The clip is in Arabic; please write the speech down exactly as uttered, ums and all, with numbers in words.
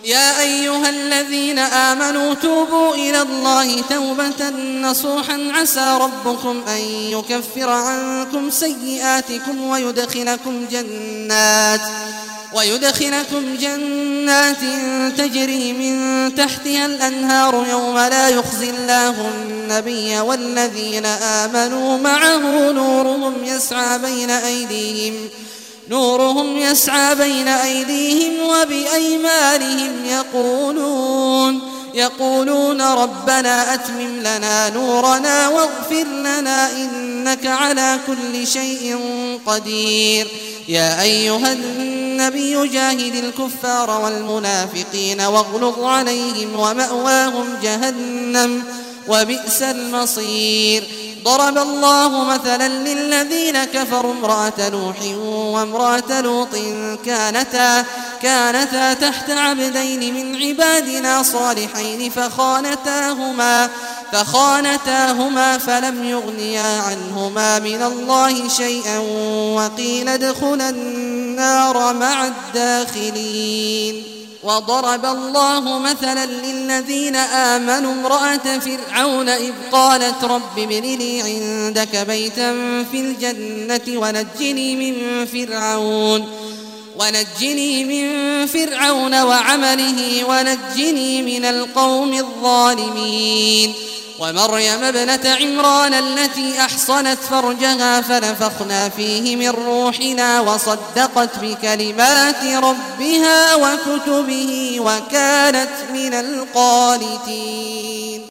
يا أيها الذين آمنوا توبوا إلى الله توبة نصوحا عسى ربكم أن يكفر عنكم سيئاتكم ويدخلكم جنات ويدخلكم جنات تجري من تحتها الأنهار يوم لا يخزي الله النبي والذين آمنوا معه نورهم يسعى بين أيديهم نورهم يسعى بين أيديهم وبأيمانهم يقولون يقولون ربنا أتمم لنا نورنا واغفر لنا إنك على كل شيء قدير. يا أيها النبي جاهد الكفار والمنافقين واغلظ عليهم ومأواهم جهنم وبئس المصير. ضرب الله مثلا للذين كفروا امرأة نوح وامرأة لوط كانتا, كانتا تحت عبدين من عبادنا صالحين فخانتاهما, فخانتاهما فلم يغنيا عنهما من الله شيئا وقيل ادخلا النار مع الداخلين. وضرب الله مثلا للذين آمنوا امرأة فرعون إذ قالت رب ابن لي عندك بيتا في الجنة ونجني من فرعون ونجني من فرعون وعمله ونجني من القوم الظالمين. ومريم ابنة عمران التي أحصنت فرجها فنفخنا فيه من روحنا وصدقت بكلمات ربها وكتبه وكانت من القانتين.